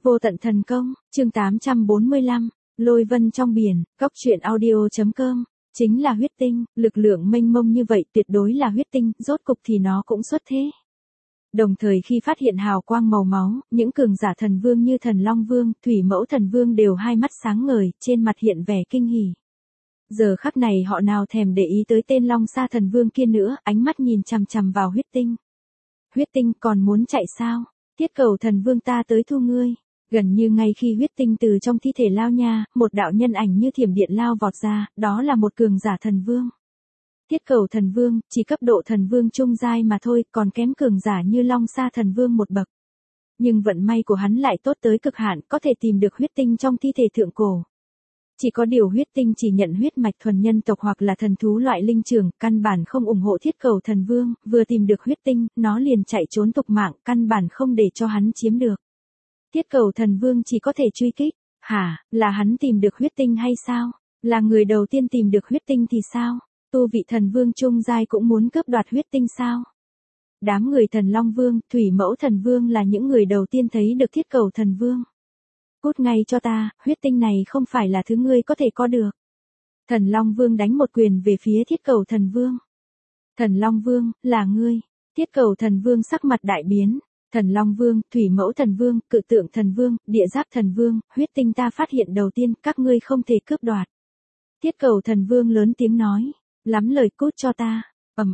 Vô tận thần công, chương 845, lôi vân trong biển, góc truyện audio.com, chính là huyết tinh, lực lượng mênh mông như vậy tuyệt đối là huyết tinh, rốt cục thì nó cũng xuất thế. Đồng thời khi phát hiện hào quang màu máu, những cường giả thần vương như thần Long Vương, Thủy Mẫu thần vương đều hai mắt sáng ngời, trên mặt hiện vẻ kinh hỉ. Giờ khắc này họ nào thèm để ý tới tên Long Sa thần vương kia nữa, ánh mắt nhìn chằm chằm vào huyết tinh. Huyết tinh còn muốn chạy sao? Thiết Cầu thần vương ta tới thu ngươi. Gần như ngay khi huyết tinh từ trong thi thể lao nha, một đạo nhân ảnh như thiểm điện lao vọt ra, đó là một cường giả thần vương. Thiết Cầu thần vương, chỉ cấp độ thần vương trung giai mà thôi, còn kém cường giả như Long Sa thần vương một bậc. Nhưng vận may của hắn lại tốt tới cực hạn, có thể tìm được huyết tinh trong thi thể thượng cổ. Chỉ có điều huyết tinh chỉ nhận huyết mạch thuần nhân tộc hoặc là thần thú loại linh trưởng, căn bản không ủng hộ Thiết Cầu thần vương, vừa tìm được huyết tinh, nó liền chạy trốn tục mạng, căn bản không để cho hắn chiếm được. Thiết Cầu thần vương chỉ có thể truy kích, hả, là hắn tìm được huyết tinh hay sao? Là người đầu tiên tìm được huyết tinh thì sao? Tu vị thần vương trung giai cũng muốn cướp đoạt huyết tinh sao? Đám người thần Long Vương, Thủy Mẫu thần vương là những người đầu tiên thấy được Thiết Cầu thần vương. Cút ngay cho ta, huyết tinh này không phải là thứ ngươi có thể có được. Thần Long Vương đánh một quyền về phía Thiết Cầu thần vương. Thần Long Vương, là ngươi. Thiết Cầu thần vương sắc mặt đại biến. Thần Long Vương, Thủy Mẫu thần vương, Cự Tượng thần vương, Địa Giáp thần vương, huyết tinh ta phát hiện đầu tiên, các ngươi không thể cướp đoạt. Thiết Cầu thần vương lớn tiếng nói, lắm lời cút cho ta.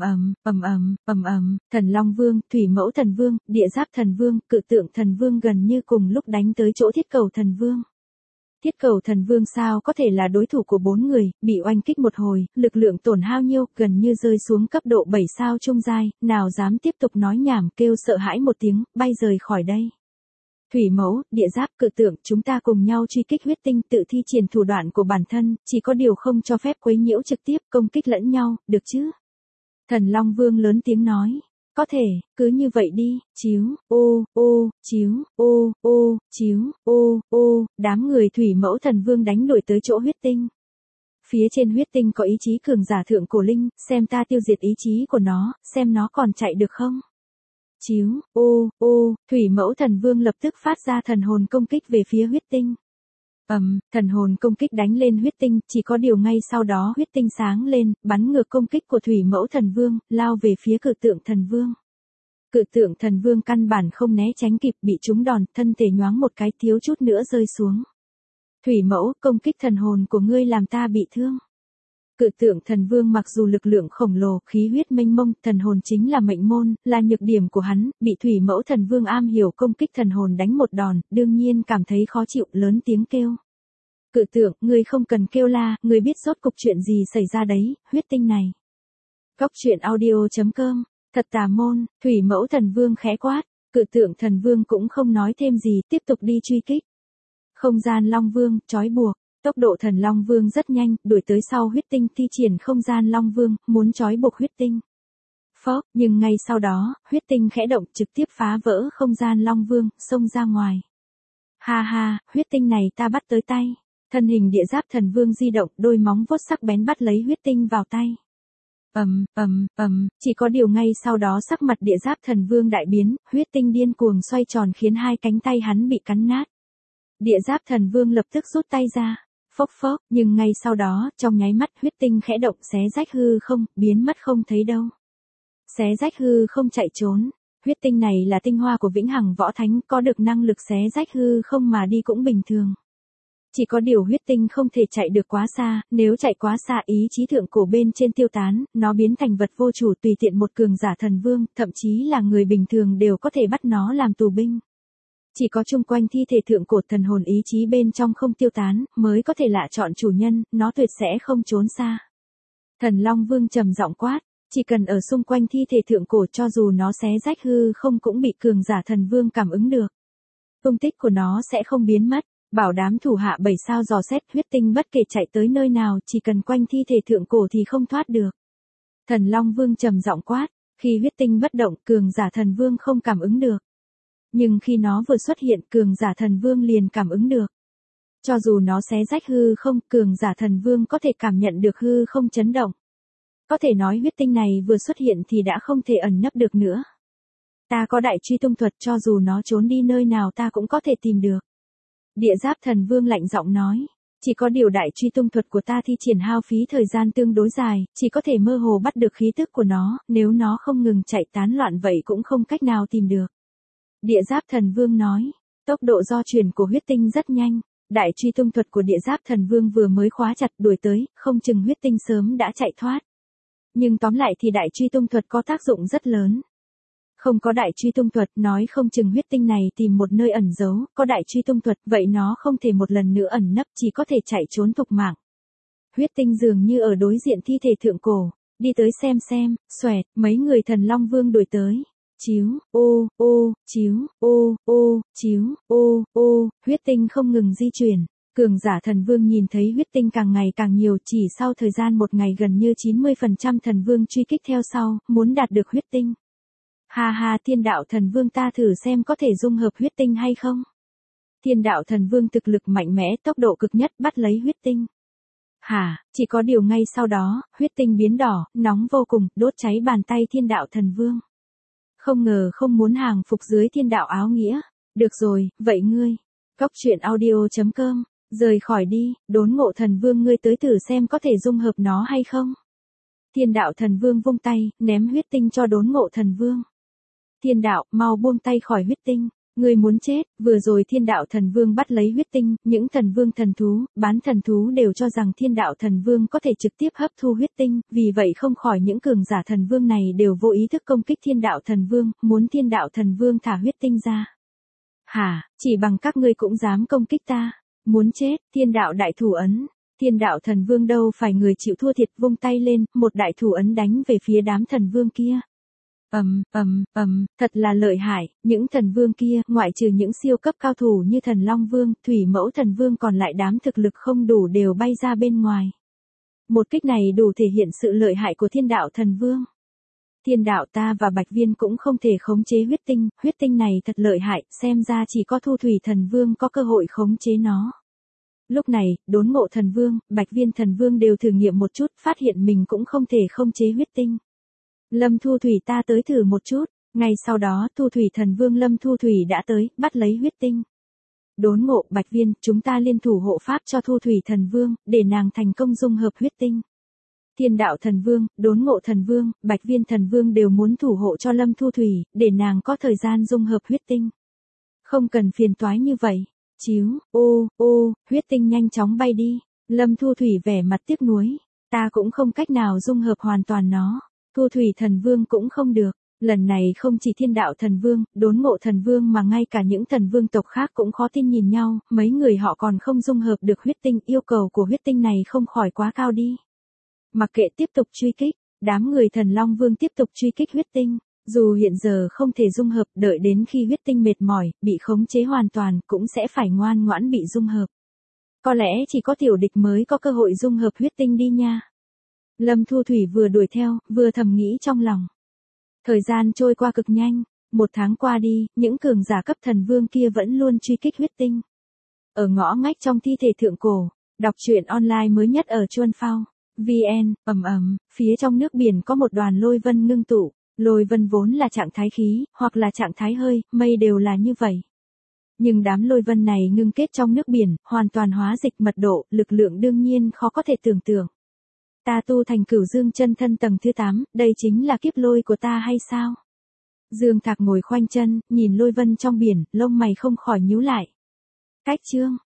Thần Long Vương, Thủy Mẫu thần vương, Địa Giáp thần vương, Cự Tượng thần vương gần như cùng lúc đánh tới chỗ Thiết Cầu thần vương. Thiết Cầu thần vương sao có thể là đối thủ của 4 người, bị oanh kích một hồi, lực lượng tổn hao nhiêu, gần như rơi xuống cấp độ 7 sao trung giai, nào dám tiếp tục nói nhảm, kêu sợ hãi một tiếng, bay rời khỏi đây. Thủy Mẫu, Địa Giáp, Cự Tượng, chúng ta cùng nhau truy kích huyết tinh, tự thi triển thủ đoạn của bản thân, chỉ có điều không cho phép quấy nhiễu trực tiếp, công kích lẫn nhau, được chứ? Thần Long Vương lớn tiếng nói, có thể, cứ như vậy đi, đám người Thủy Mẫu thần vương đánh đuổi tới chỗ huyết tinh. Phía trên huyết tinh có ý chí cường giả thượng cổ linh, xem ta tiêu diệt ý chí của nó, xem nó còn chạy được không. Thủy Mẫu thần vương lập tức phát ra thần hồn công kích về phía huyết tinh. Thần hồn công kích đánh lên huyết tinh, chỉ có điều ngay sau đó huyết tinh sáng lên, bắn ngược công kích của Thủy Mẫu thần vương, lao về phía Cự Tượng thần vương. Cự Tượng thần vương căn bản không né tránh kịp, bị trúng đòn, thân thể nhoáng một cái thiếu chút nữa rơi xuống. Thủy Mẫu, công kích thần hồn của ngươi làm ta bị thương. Cự Tượng thần vương mặc dù lực lượng khổng lồ, khí huyết mênh mông, thần hồn chính là mệnh môn, là nhược điểm của hắn, bị Thủy Mẫu thần vương am hiểu công kích thần hồn đánh một đòn, đương nhiên cảm thấy khó chịu, lớn tiếng kêu. Cự Tượng, ngươi không cần kêu la, ngươi biết rốt cục chuyện gì xảy ra đấy, huyết tinh này. Góc truyện audio.com, thật tà môn, Thủy Mẫu thần vương khẽ quát, Cự Tượng thần vương cũng không nói thêm gì, tiếp tục đi truy kích. Không gian Long Vương, trói buộc. Tốc độ thần Long Vương rất nhanh, đuổi tới sau huyết tinh, thi triển không gian Long Vương, muốn trói buộc huyết tinh. Nhưng ngay sau đó, huyết tinh khẽ động trực tiếp phá vỡ không gian Long Vương, xông ra ngoài. Ha, huyết tinh này ta bắt tới tay. Thân hình Địa Giáp thần vương di động, đôi móng vuốt sắc bén bắt lấy huyết tinh vào tay. Chỉ có điều ngay sau đó sắc mặt Địa Giáp thần vương đại biến, huyết tinh điên cuồng xoay tròn khiến hai cánh tay hắn bị cắn nát. Địa Giáp thần vương lập tức rút tay ra. Phốc, nhưng ngay sau đó, trong nháy mắt huyết tinh khẽ động xé rách hư không, biến mất không thấy đâu. Xé rách hư không chạy trốn, huyết tinh này là tinh hoa của vĩnh hằng võ thánh, có được năng lực xé rách hư không mà đi cũng bình thường. Chỉ có điều huyết tinh không thể chạy được quá xa, nếu chạy quá xa ý chí thượng cổ bên trên tiêu tán, nó biến thành vật vô chủ tùy tiện một cường giả thần vương, thậm chí là người bình thường đều có thể bắt nó làm tù binh. Chỉ có chung quanh thi thể thượng cổ thần hồn ý chí bên trong không tiêu tán, mới có thể lựa chọn chủ nhân, nó tuyệt sẽ không trốn xa. Thần Long Vương trầm giọng quát, chỉ cần ở xung quanh thi thể thượng cổ cho dù nó xé rách hư không cũng bị cường giả thần vương cảm ứng được. Tung tích của nó sẽ không biến mất, bảo đám thủ hạ 7 sao dò xét huyết tinh bất kể chạy tới nơi nào chỉ cần quanh thi thể thượng cổ thì không thoát được. Thần Long Vương trầm giọng quát, khi huyết tinh bất động cường giả thần vương không cảm ứng được. Nhưng khi nó vừa xuất hiện cường giả thần vương liền cảm ứng được. Cho dù nó xé rách hư không, cường giả thần vương có thể cảm nhận được hư không chấn động. Có thể nói huyết tinh này vừa xuất hiện thì đã không thể ẩn nấp được nữa. Ta có đại truy tung thuật cho dù nó trốn đi nơi nào ta cũng có thể tìm được. Địa giáp thần vương lạnh giọng nói. Chỉ có điều đại truy tung thuật của ta thi triển hao phí thời gian tương đối dài, chỉ có thể mơ hồ bắt được khí tức của nó, nếu nó không ngừng chạy tán loạn vậy cũng không cách nào tìm được. Địa giáp thần vương nói. Tốc độ do chuyển của huyết tinh rất nhanh. Đại truy tung thuật của địa giáp thần vương vừa mới khóa chặt đuổi tới, không chừng huyết tinh sớm đã chạy thoát. Nhưng tóm lại thì đại truy tung thuật có tác dụng rất lớn. Không có đại truy tung thuật, nói không chừng huyết tinh này tìm một nơi ẩn giấu, có đại truy tung thuật, vậy nó không thể một lần nữa ẩn nấp, chỉ có thể chạy trốn thục mạng. Huyết tinh dường như ở đối diện thi thể thượng cổ, đi tới xem, xoẹt, mấy người thần long vương đuổi tới. Chíu, ô, chíu, ô, chíu, ô, huyết tinh không ngừng di chuyển. Cường giả thần vương nhìn thấy huyết tinh càng ngày càng nhiều, chỉ sau thời gian một ngày gần như 90% thần vương truy kích theo sau, muốn đạt được huyết tinh. Ha ha, thiên đạo thần vương, ta thử xem có thể dung hợp huyết tinh hay không. Thiên đạo thần vương thực lực mạnh mẽ, tốc độ cực nhất, bắt lấy huyết tinh. Hả, chỉ có điều ngay sau đó, huyết tinh biến đỏ, nóng vô cùng, đốt cháy bàn tay thiên đạo thần vương. Không ngờ không muốn hàng phục dưới thiên đạo áo nghĩa. Được rồi, vậy ngươi. Cóc truyện audio.com, rời khỏi đi, đốn ngộ thần vương, ngươi tới thử xem có thể dung hợp nó hay không. Thiên đạo thần vương vung tay, ném huyết tinh cho đốn ngộ thần vương. Thiên đạo, mau buông tay khỏi huyết tinh. Ngươi muốn chết. Vừa rồi thiên đạo thần vương bắt lấy huyết tinh, những thần vương thần thú, bán thần thú đều cho rằng thiên đạo thần vương có thể trực tiếp hấp thu huyết tinh, vì vậy không khỏi những cường giả thần vương này đều vô ý thức công kích thiên đạo thần vương, muốn thiên đạo thần vương thả huyết tinh ra. Hả, chỉ bằng các ngươi cũng dám công kích ta. Muốn chết, thiên đạo đại thủ ấn. Thiên đạo thần vương đâu phải người chịu thua thiệt, vung tay lên, một đại thủ ấn đánh về phía đám thần vương kia. Thật là lợi hại, những thần vương kia, ngoại trừ những siêu cấp cao thủ như thần Long Vương, Thủy Mẫu thần vương, còn lại đám thực lực không đủ đều bay ra bên ngoài. Một kích này đủ thể hiện sự lợi hại của thiên đạo thần vương. Thiên đạo, ta và Bạch Viên cũng không thể khống chế huyết tinh này thật lợi hại, xem ra chỉ có Thu Thủy thần vương có cơ hội khống chế nó. Lúc này, đốn ngộ thần vương, Bạch Viên thần vương đều thử nghiệm một chút, phát hiện mình cũng không thể khống chế huyết tinh. Lâm Thu Thủy, ta tới thử một chút. Ngay sau đó, Thu Thủy thần vương Lâm Thu Thủy đã tới, bắt lấy huyết tinh. Đốn ngộ, Bạch Viên, chúng ta liên thủ hộ pháp cho Thu Thủy thần vương, để nàng thành công dung hợp huyết tinh. Thiên đạo thần vương, đốn ngộ thần vương, Bạch Viên thần vương đều muốn thủ hộ cho Lâm Thu Thủy, để nàng có thời gian dung hợp huyết tinh. Không cần phiền toái như vậy. Chíu, ô, huyết tinh nhanh chóng bay đi. Lâm Thu Thủy vẻ mặt tiếc nuối. Ta cũng không cách nào dung hợp hoàn toàn nó. Thu Thủy thần vương cũng không được. Lần này không chỉ thiên đạo thần vương, đốn ngộ thần vương mà ngay cả những thần vương tộc khác cũng khó tin nhìn nhau, mấy người họ còn không dung hợp được huyết tinh, yêu cầu của huyết tinh này không khỏi quá cao đi. Mặc kệ, tiếp tục truy kích, đám người thần Long Vương tiếp tục truy kích huyết tinh, dù hiện giờ không thể dung hợp, đợi đến khi huyết tinh mệt mỏi, bị khống chế hoàn toàn, cũng sẽ phải ngoan ngoãn bị dung hợp. Có lẽ chỉ có tiểu địch mới có cơ hội dung hợp huyết tinh đi nha. Lâm Thu Thủy vừa đuổi theo, vừa thầm nghĩ trong lòng. Thời gian trôi qua cực nhanh, 1 tháng qua đi, những cường giả cấp thần vương kia vẫn luôn truy kích huyết tinh. Ở ngõ ngách trong thi thể thượng cổ, đọc truyện online mới nhất ở Chuan Phao VN, phía trong nước biển có một đoàn lôi vân ngưng tụ. Lôi vân vốn là trạng thái khí, hoặc là trạng thái hơi, mây đều là như vậy. Nhưng đám lôi vân này ngưng kết trong nước biển, hoàn toàn hóa dịch, mật độ, lực lượng đương nhiên khó có thể tưởng tượng. Ta tu thành Cửu Dương chân thân tầng thứ 8, đây chính là kiếp lôi của ta hay sao? Dương Thạc ngồi khoanh chân, nhìn lôi vân trong biển, lông mày không khỏi nhíu lại. Cách chương